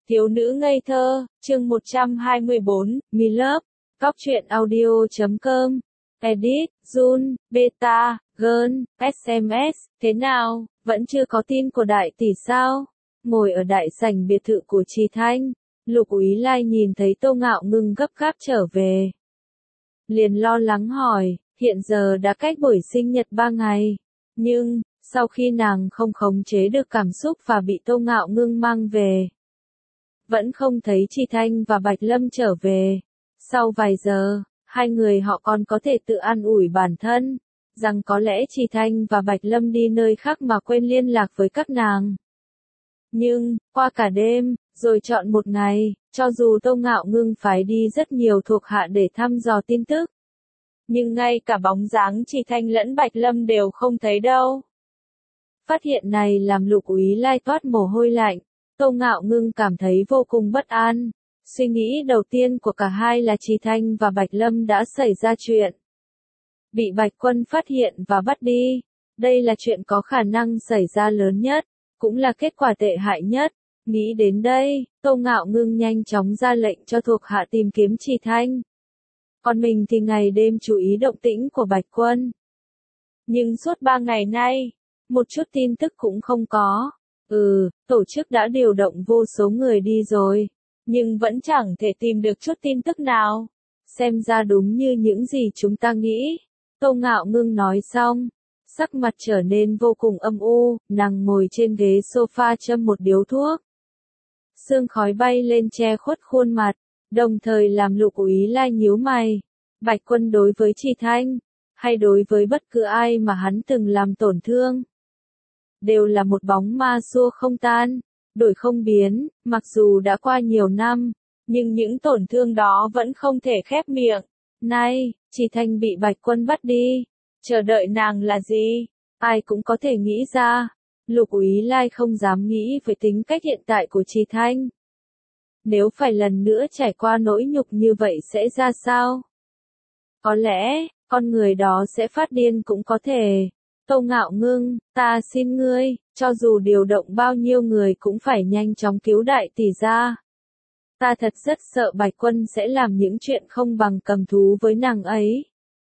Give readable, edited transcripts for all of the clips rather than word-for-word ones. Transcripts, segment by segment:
Thiếu nữ ngây thơ, chương 124, Mi Love, Cóc truyện audio.com, Edit, Jun, Beta, Girl, SMS, thế nào, vẫn chưa có tin của đại tỷ sao? Ngồi ở đại sảnh biệt thự của Trì Thanh, Lục Úy Lai nhìn thấy Tô Ngạo Ngưng gấp gáp trở về. Liền lo lắng hỏi, hiện giờ đã cách buổi sinh nhật 3 ngày, nhưng, sau khi nàng không khống chế được cảm xúc và bị Tô Ngạo Ngưng mang về, vẫn không thấy Trì Thanh và Bạch Lâm trở về. Sau vài giờ, hai người họ còn có thể tự an ủi bản thân, rằng có lẽ Trì Thanh và Bạch Lâm đi nơi khác mà quên liên lạc với các nàng. Nhưng, qua cả đêm, rồi chọn một ngày, cho dù Tô Ngạo Ngưng phái đi rất nhiều thuộc hạ để thăm dò tin tức, nhưng ngay cả bóng dáng Trì Thanh lẫn Bạch Lâm đều không thấy đâu. Phát hiện này làm Lục Úy Lai toát mồ hôi lạnh. Tô Ngạo Ngưng cảm thấy vô cùng bất an. Suy nghĩ đầu tiên của cả hai là Trì Thanh và Bạch Lâm đã xảy ra chuyện, bị Bạch Quân phát hiện và bắt đi. Đây là chuyện có khả năng xảy ra lớn nhất, cũng là kết quả tệ hại nhất. Nghĩ đến đây, Tô Ngạo Ngưng nhanh chóng ra lệnh cho thuộc hạ tìm kiếm Trì Thanh. Còn mình thì ngày đêm chú ý động tĩnh của Bạch Quân. Nhưng suốt 3 ngày nay, một chút tin tức cũng không có. Tổ chức đã điều động vô số người đi rồi, nhưng vẫn chẳng thể tìm được chút tin tức nào. Xem ra đúng như những gì chúng ta nghĩ. Tô Ngạo Ngưng nói xong, sắc mặt trở nên vô cùng âm u, nàng ngồi trên ghế sofa châm một điếu thuốc. Sương khói bay lên che khuất khuôn mặt, đồng thời làm Lục Úy Lai nhíu mày. Bạch Quân đối với Trì Thanh, hay đối với bất cứ ai mà hắn từng làm tổn thương, đều là một bóng ma xua không tan, đổi không biến. Mặc dù đã qua nhiều năm, nhưng những tổn thương đó vẫn không thể khép miệng. Nay, Trì Thanh bị Bạch Quân bắt đi, chờ đợi nàng là gì? Ai cũng có thể nghĩ ra. Lục Úy Lai không dám nghĩ về tính cách hiện tại của Trì Thanh. Nếu phải lần nữa trải qua nỗi nhục như vậy sẽ ra sao? Có lẽ, con người đó sẽ phát điên cũng có thể. Tô Ngạo Ngưng, ta xin ngươi, cho dù điều động bao nhiêu người cũng phải nhanh chóng cứu đại tỷ ra. Ta thật rất sợ Bạch Quân sẽ làm những chuyện không bằng cầm thú với nàng ấy.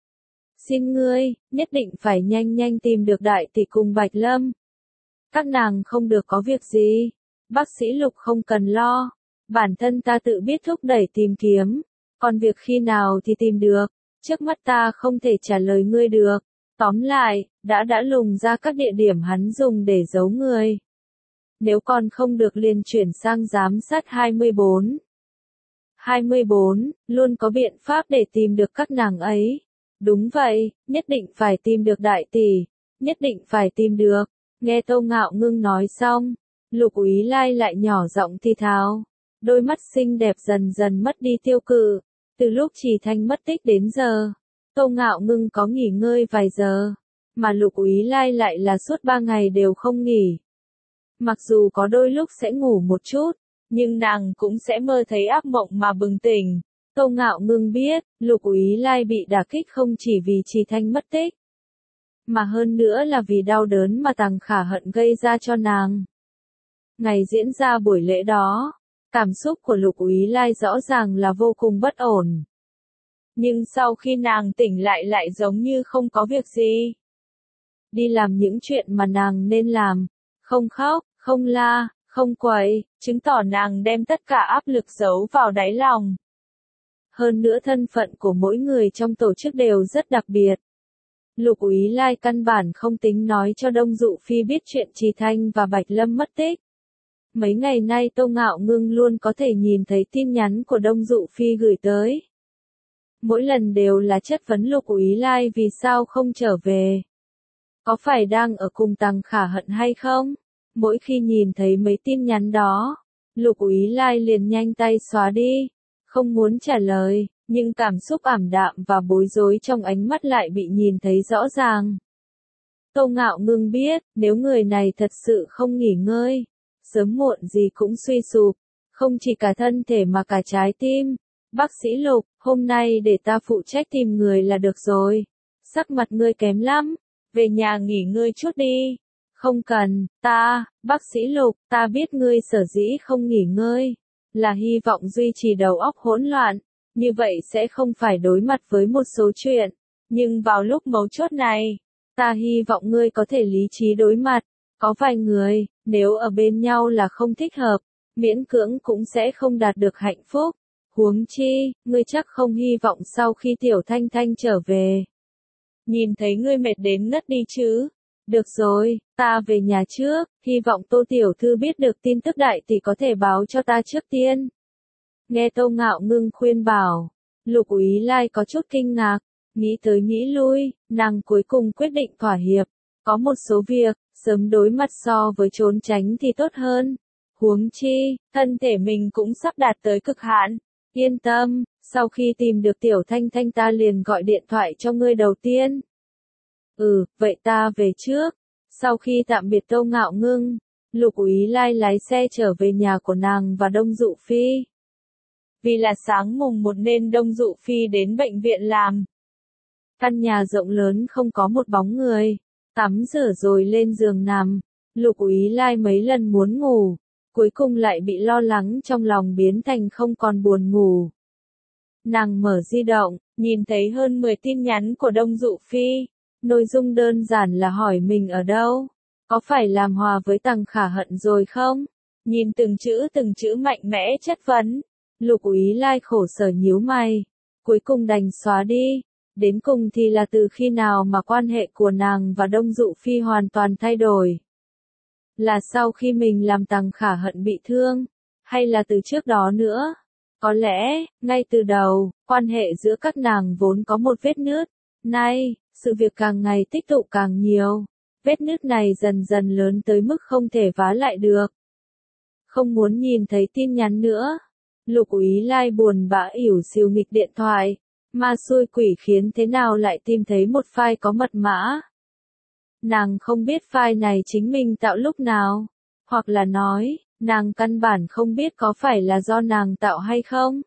Xin ngươi, nhất định phải nhanh nhanh tìm được đại tỷ cùng Bạch Lâm. Các nàng không được có việc gì. Bác sĩ Lục không cần lo. Bản thân ta tự biết thúc đẩy tìm kiếm. Còn việc khi nào thì tìm được, trước mắt ta không thể trả lời ngươi được. Tóm lại, đã lùng ra các địa điểm hắn dùng để giấu người. Nếu còn không được liền chuyển sang giám sát 24. 24, luôn có biện pháp để tìm được các nàng ấy. Đúng vậy, nhất định phải tìm được đại tỷ, nhất định phải tìm được. Nghe Tô Ngạo Ngưng nói xong, Lục Úy Lai lại nhỏ giọng thì thào. Đôi mắt xinh đẹp dần dần mất đi tiêu cự. Từ lúc Trì Thanh mất tích đến giờ, Tô Ngạo Ngưng có nghỉ ngơi vài giờ, mà Lục Úy Lai lại là suốt 3 ngày đều không nghỉ. Mặc dù có đôi lúc sẽ ngủ một chút, nhưng nàng cũng sẽ mơ thấy ác mộng mà bừng tỉnh. Tô Ngạo Ngưng biết, Lục Úy Lai bị đả kích không chỉ vì Trì Thanh mất tích, mà hơn nữa là vì đau đớn mà Tằng Khả Hận gây ra cho nàng. Ngày diễn ra buổi lễ đó, cảm xúc của Lục Úy Lai rõ ràng là vô cùng bất ổn. Nhưng sau khi nàng tỉnh lại giống như không có việc gì. Đi làm những chuyện mà nàng nên làm, không khóc, không la, không quậy, chứng tỏ nàng đem tất cả áp lực giấu vào đáy lòng. Hơn nữa thân phận của mỗi người trong tổ chức đều rất đặc biệt. Lục Úy Lai căn bản không tính nói cho Đông Dụ Phi biết chuyện Trì Thanh và Bạch Lâm mất tích. Mấy ngày nay Tô Ngạo Ngưng luôn có thể nhìn thấy tin nhắn của Đông Dụ Phi gửi tới. Mỗi lần đều là chất vấn Lục Úy Lai vì sao không trở về. Có phải đang ở cùng Tằng Khả Hận hay không? Mỗi khi nhìn thấy mấy tin nhắn đó, Lục Úy Lai liền nhanh tay xóa đi. Không muốn trả lời, nhưng cảm xúc ảm đạm và bối rối trong ánh mắt lại bị nhìn thấy rõ ràng. Tô Ngạo Ngưng biết, nếu người này thật sự không nghỉ ngơi, sớm muộn gì cũng suy sụp, không chỉ cả thân thể mà cả trái tim. Bác sĩ Lục, hôm nay để ta phụ trách tìm người là được rồi. Sắc mặt ngươi kém lắm, về nhà nghỉ ngơi chút đi. Không cần, bác sĩ Lục, ta biết ngươi sở dĩ không nghỉ ngơi, là hy vọng duy trì đầu óc hỗn loạn, như vậy sẽ không phải đối mặt với một số chuyện. Nhưng vào lúc mấu chốt này, ta hy vọng ngươi có thể lý trí đối mặt. Có vài người, nếu ở bên nhau là không thích hợp, miễn cưỡng cũng sẽ không đạt được hạnh phúc. Huống chi, ngươi chắc không hy vọng sau khi Tiểu Thanh Thanh trở về, nhìn thấy ngươi mệt đến ngất đi chứ. Được rồi, ta về nhà trước, hy vọng Tô Tiểu Thư biết được tin tức đại tỷ có thể báo cho ta trước tiên. Nghe Tô Ngạo Ngưng khuyên bảo, Lục Úy Lai có chút kinh ngạc, nghĩ tới nghĩ lui, nàng cuối cùng quyết định thỏa hiệp. Có một số việc, sớm đối mặt so với trốn tránh thì tốt hơn. Huống chi, thân thể mình cũng sắp đạt tới cực hạn. Yên tâm, sau khi tìm được Tiểu Thanh Thanh ta liền gọi điện thoại cho ngươi đầu tiên. Vậy ta về trước. Sau khi tạm biệt Tô Ngạo Ngưng, Lục Úy Lai lái xe trở về nhà của nàng và Đông Dụ Phi. Vì là sáng mùng 1 nên Đông Dụ Phi đến bệnh viện làm. Căn nhà rộng lớn không có một bóng người, tắm rửa rồi lên giường nằm. Lục Úy Lai mấy lần muốn ngủ, cuối cùng lại bị lo lắng trong lòng biến thành không còn buồn ngủ. Nàng mở di động, nhìn thấy hơn 10 tin nhắn của Đông Dụ Phi. Nội dung đơn giản là hỏi mình ở đâu, có phải làm hòa với Tằng Khả Hận rồi không? Nhìn từng chữ mạnh mẽ chất vấn, Lục Úy Lai khổ sở nhíu mày, cuối cùng đành xóa đi. Đến cùng thì là từ khi nào mà quan hệ của nàng và Đông Dụ Phi hoàn toàn thay đổi? Là sau khi mình làm Tằng Khả Hận bị thương, hay là từ trước đó nữa? Có lẽ, ngay từ đầu, quan hệ giữa các nàng vốn có một vết nứt. Nay, sự việc càng ngày tích tụ càng nhiều, vết nứt này dần dần lớn tới mức không thể vá lại được. Không muốn nhìn thấy tin nhắn nữa. Lục Úy Lai buồn bã ỉu xìu nghịch điện thoại, ma xui quỷ khiến thế nào lại tìm thấy một file có mật mã. Nàng không biết file này chính mình tạo lúc nào, hoặc là nói, nàng căn bản không biết có phải là do nàng tạo hay không.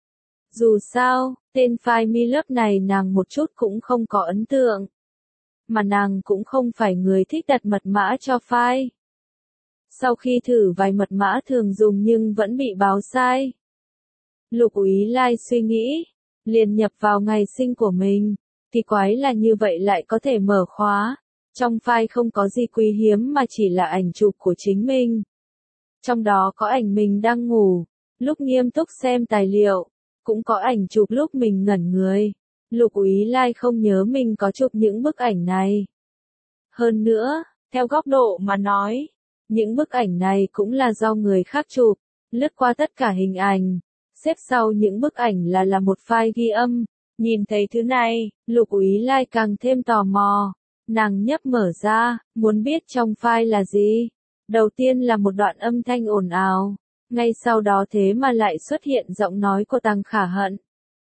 Dù sao, tên file Milove này nàng một chút cũng không có ấn tượng. Mà nàng cũng không phải người thích đặt mật mã cho file. Sau khi thử vài mật mã thường dùng nhưng vẫn bị báo sai. Lục Úy Lai suy nghĩ, liền nhập vào ngày sinh của mình. Thì quái là như vậy lại có thể mở khóa. Trong file không có gì quý hiếm mà chỉ là ảnh chụp của chính mình. Trong đó có ảnh mình đang ngủ, lúc nghiêm túc xem tài liệu. Cũng có ảnh chụp lúc mình ngẩn người. Lục Úy Lai không nhớ mình có chụp những bức ảnh này. Hơn nữa, theo góc độ mà nói, những bức ảnh này cũng là do người khác chụp. Lướt qua tất cả hình ảnh, xếp sau những bức ảnh là một file ghi âm. Nhìn thấy thứ này, Lục Úy Lai càng thêm tò mò. Nàng nhấp mở ra, muốn biết trong file là gì. Đầu tiên là một đoạn âm thanh ồn ào. Ngay sau đó thế mà lại xuất hiện giọng nói của Tằng Khả Hận.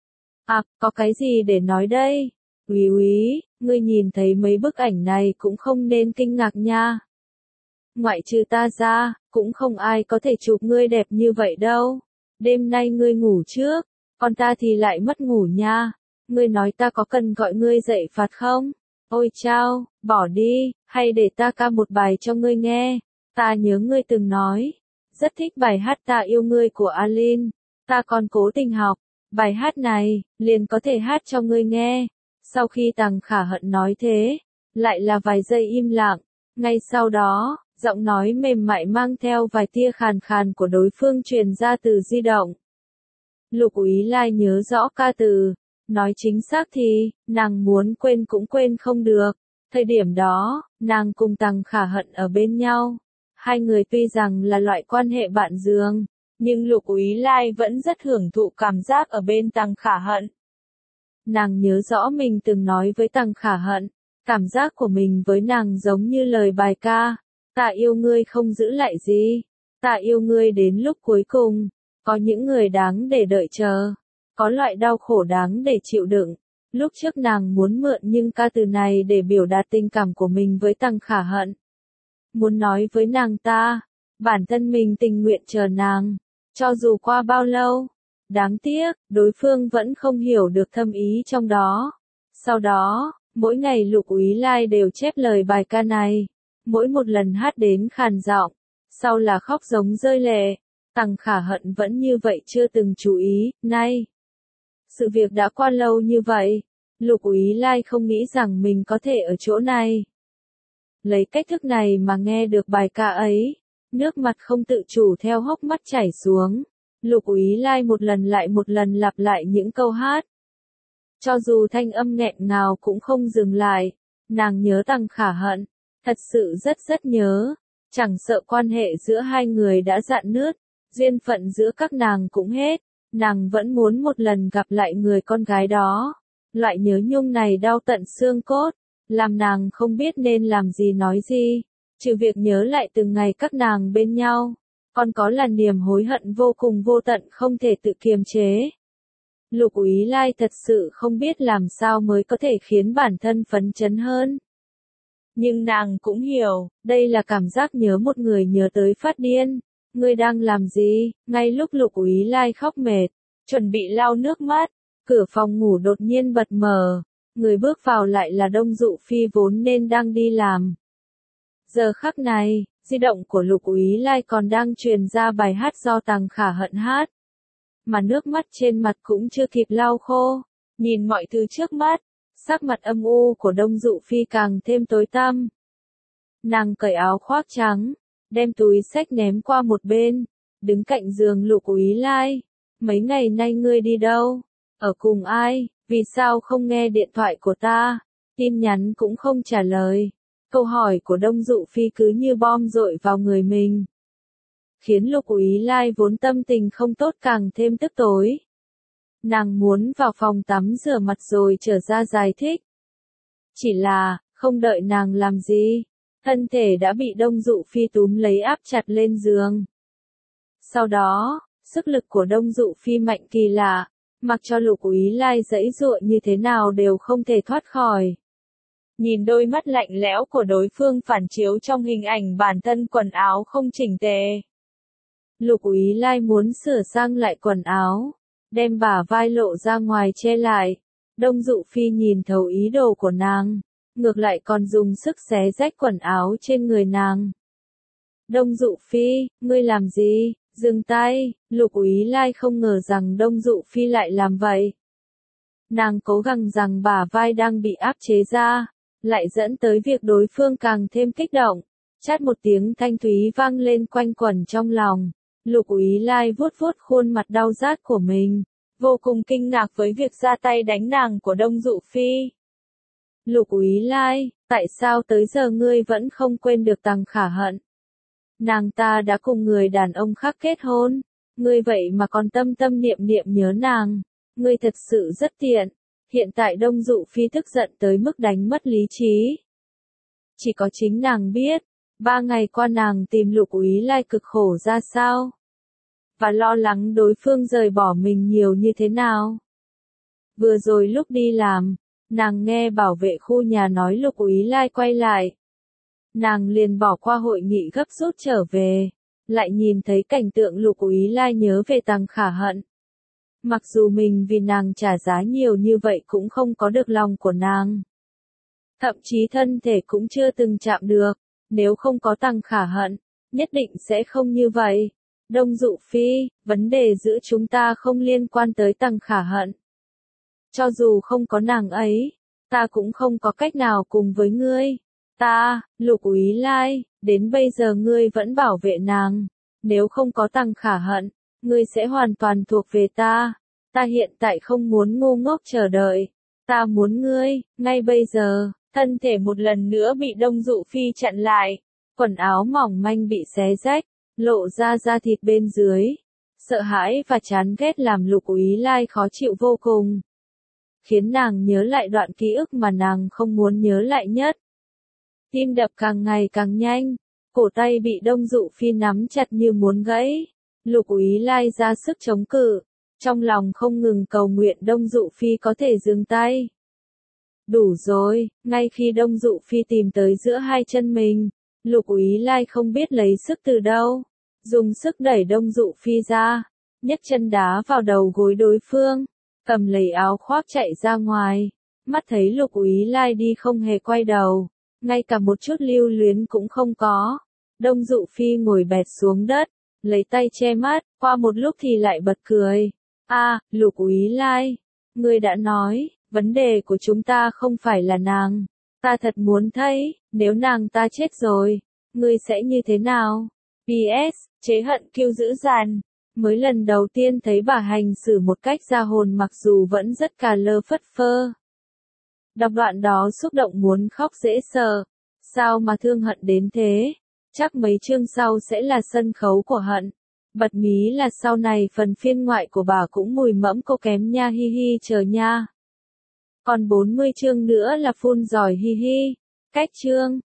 Có cái gì để nói đây? Úy, ngươi nhìn thấy mấy bức ảnh này cũng không nên kinh ngạc nha. Ngoại trừ ta ra, cũng không ai có thể chụp ngươi đẹp như vậy đâu. Đêm nay ngươi ngủ trước, còn ta thì lại mất ngủ nha. Ngươi nói ta có cần gọi ngươi dậy phạt không? Ôi chao, bỏ đi, hay để ta ca một bài cho ngươi nghe. Ta nhớ ngươi từng nói, rất thích bài hát Ta Yêu Ngươi của Alin. Ta còn cố tình học bài hát này, liền có thể hát cho ngươi nghe. Sau khi Tằng Khả Hận nói thế, lại là vài giây im lặng. Ngay sau đó, giọng nói mềm mại mang theo vài tia khàn khàn của đối phương truyền ra từ di động. Lục Úy Lai nhớ rõ ca từ. Nói chính xác thì, nàng muốn quên cũng quên không được. Thời điểm đó, nàng cùng Tằng Khả Hận ở bên nhau. Hai người tuy rằng là loại quan hệ bạn giường, nhưng Lục Úy Lai vẫn rất hưởng thụ cảm giác ở bên Tằng Khả Hận. Nàng nhớ rõ mình từng nói với Tằng Khả Hận, cảm giác của mình với nàng giống như lời bài ca. Ta yêu ngươi không giữ lại gì. Ta yêu ngươi đến lúc cuối cùng. Có những người đáng để đợi chờ. Có loại đau khổ đáng để chịu đựng. Lúc trước nàng muốn mượn nhưng ca từ này để biểu đạt tình cảm của mình với Tằng Khả Hận. Muốn nói với nàng ta, bản thân mình tình nguyện chờ nàng, cho dù qua bao lâu. Đáng tiếc, đối phương vẫn không hiểu được thâm ý trong đó. Sau đó, mỗi ngày Lục Úy Lai đều chép lời bài ca này. Mỗi một lần hát đến khàn giọng, sau là khóc giống rơi lệ. Tằng Khả Hận vẫn như vậy chưa từng chú ý, nay. Sự việc đã qua lâu như vậy, Lục Úy Lai không nghĩ rằng mình có thể ở chỗ này. Lấy cách thức này mà nghe được bài ca ấy, nước mặt không tự chủ theo hốc mắt chảy xuống. Lục Úy Lai một lần lại một lần lặp lại những câu hát. Cho dù thanh âm nghẹn ngào cũng không dừng lại, nàng nhớ Tằng Khả Hận, thật sự rất rất nhớ, chẳng sợ quan hệ giữa hai người đã rạn nứt, duyên phận giữa các nàng cũng hết, nàng vẫn muốn một lần gặp lại người con gái đó. Loại nhớ nhung này đau tận xương cốt, làm nàng không biết nên làm gì nói gì, trừ việc nhớ lại từng ngày các nàng bên nhau, còn có là niềm hối hận vô cùng vô tận không thể tự kiềm chế. Lục Úy Lai thật sự không biết làm sao mới có thể khiến bản thân phấn chấn hơn. Nhưng nàng cũng hiểu, đây là cảm giác nhớ một người nhớ tới phát điên. Ngươi đang làm gì? Ngay lúc Lục Úy Lai khóc mệt, chuẩn bị lau nước mắt, cửa phòng ngủ đột nhiên bật mở. Người bước vào lại là Đông Dụ Phi vốn nên đang đi làm. Giờ khắc này, di động của Lục Úy Lai còn đang truyền ra bài hát do Tằng Khả Hận hát. Mà nước mắt trên mặt cũng chưa kịp lau khô. Nhìn mọi thứ trước mắt, sắc mặt âm u của Đông Dụ Phi càng thêm tối tăm. Nàng cởi áo khoác trắng, đem túi xách ném qua một bên, đứng cạnh giường Lục Úy Lai. Mấy ngày nay ngươi đi đâu? Ở cùng ai? Vì sao không nghe điện thoại của ta? Tin nhắn cũng không trả lời. Câu hỏi của Đông Dụ Phi cứ như bom dội vào người mình, khiến Lục Úy Lai vốn tâm tình không tốt càng thêm tức tối. Nàng muốn vào phòng tắm rửa mặt rồi trở ra giải thích. Chỉ là, không đợi nàng làm gì, thân thể đã bị Đông Dụ Phi túm lấy áp chặt lên giường. Sau đó, sức lực của Đông Dụ Phi mạnh kỳ lạ, mặc cho Lục Úy Lai giãy giụa như thế nào đều không thể thoát khỏi. Nhìn đôi mắt lạnh lẽo của đối phương phản chiếu trong hình ảnh bản thân quần áo không chỉnh tề. Lục Úy Lai muốn sửa sang lại quần áo, đem bả vai lộ ra ngoài che lại. Đông Dụ Phi nhìn thấu ý đồ của nàng, ngược lại còn dùng sức xé rách quần áo trên người nàng. Đông Dụ Phi, ngươi làm gì? Dừng tay. Lục Úy Lai không ngờ rằng Đông Dụ Phi lại làm vậy. Nàng cố gắng rằng bả vai đang bị áp chế ra, lại dẫn tới việc đối phương càng thêm kích động. Chát một tiếng thanh thúy vang lên quanh quẩn trong lòng. Lục Úy Lai vuốt vuốt khuôn mặt đau rát của mình, vô cùng kinh ngạc với việc ra tay đánh nàng của Đông Dụ Phi. Lục Úy Lai, tại sao tới giờ ngươi vẫn không quên được Tằng Khả Hận? Nàng ta đã cùng người đàn ông khác kết hôn, ngươi vậy mà còn tâm tâm niệm niệm nhớ nàng, ngươi thật sự rất tiện. Hiện tại Đông Dụ Phi tức giận tới mức đánh mất lý trí. Chỉ có chính nàng biết, 3 ngày qua nàng tìm Lục Úy Lai cực khổ ra sao, và lo lắng đối phương rời bỏ mình nhiều như thế nào. Vừa rồi lúc đi làm, nàng nghe bảo vệ khu nhà nói Lục Úy Lai quay lại. Nàng liền bỏ qua hội nghị gấp rút trở về, lại nhìn thấy cảnh tượng Lục Úy Lai nhớ về Tằng Khả Hận. Mặc dù mình vì nàng trả giá nhiều như vậy cũng không có được lòng của nàng. Thậm chí thân thể cũng chưa từng chạm được, nếu không có Tằng Khả Hận, nhất định sẽ không như vậy. Đông Dụ Phi, vấn đề giữa chúng ta không liên quan tới Tằng Khả Hận. Cho dù không có nàng ấy, ta cũng không có cách nào cùng với ngươi. Ta, Lục Úy Lai, đến bây giờ ngươi vẫn bảo vệ nàng. Nếu không có Tằng Khả Hận, ngươi sẽ hoàn toàn thuộc về ta. Ta hiện tại không muốn ngu ngốc chờ đợi. Ta muốn ngươi, ngay bây giờ. Thân thể một lần nữa bị Đông Dụ Phi chặn lại. Quần áo mỏng manh bị xé rách, lộ ra da thịt bên dưới. Sợ hãi và chán ghét làm Lục Úy Lai khó chịu vô cùng, khiến nàng nhớ lại đoạn ký ức mà nàng không muốn nhớ lại nhất. Tim đập càng ngày càng nhanh, cổ tay bị Đông Dụ Phi nắm chặt như muốn gãy. Lục Úy Lai ra sức chống cự, trong lòng không ngừng cầu nguyện Đông Dụ Phi có thể dừng tay. Đủ rồi, ngay khi Đông Dụ Phi tìm tới giữa hai chân mình, Lục Úy Lai không biết lấy sức từ đâu, dùng sức đẩy Đông Dụ Phi ra, nhấc chân đá vào đầu gối đối phương, cầm lấy áo khoác chạy ra ngoài, mắt thấy Lục Úy Lai đi không hề quay đầu, ngay cả một chút lưu luyến cũng không có. Đông Dụ Phi ngồi bệt xuống đất, lấy tay che mắt, qua một lúc thì lại bật cười. Lục Úy Lai, ngươi đã nói, vấn đề của chúng ta không phải là nàng. Ta thật muốn thấy, nếu nàng ta chết rồi, ngươi sẽ như thế nào? PS, Chế Hận Kiêu dữ dằn. Mới lần đầu tiên thấy bà hành xử một cách ra hồn mặc dù vẫn rất cà lơ phất phơ. Đọc đoạn đó xúc động muốn khóc dễ sợ. Sao mà thương Hận đến thế? Chắc mấy chương sau sẽ là sân khấu của Hận. Bật mí là sau này phần phiên ngoại của bà cũng mùi mẫm cô kém nha hi hi chờ nha. Còn 40 chương nữa là phun giỏi hi hi. Cách chương.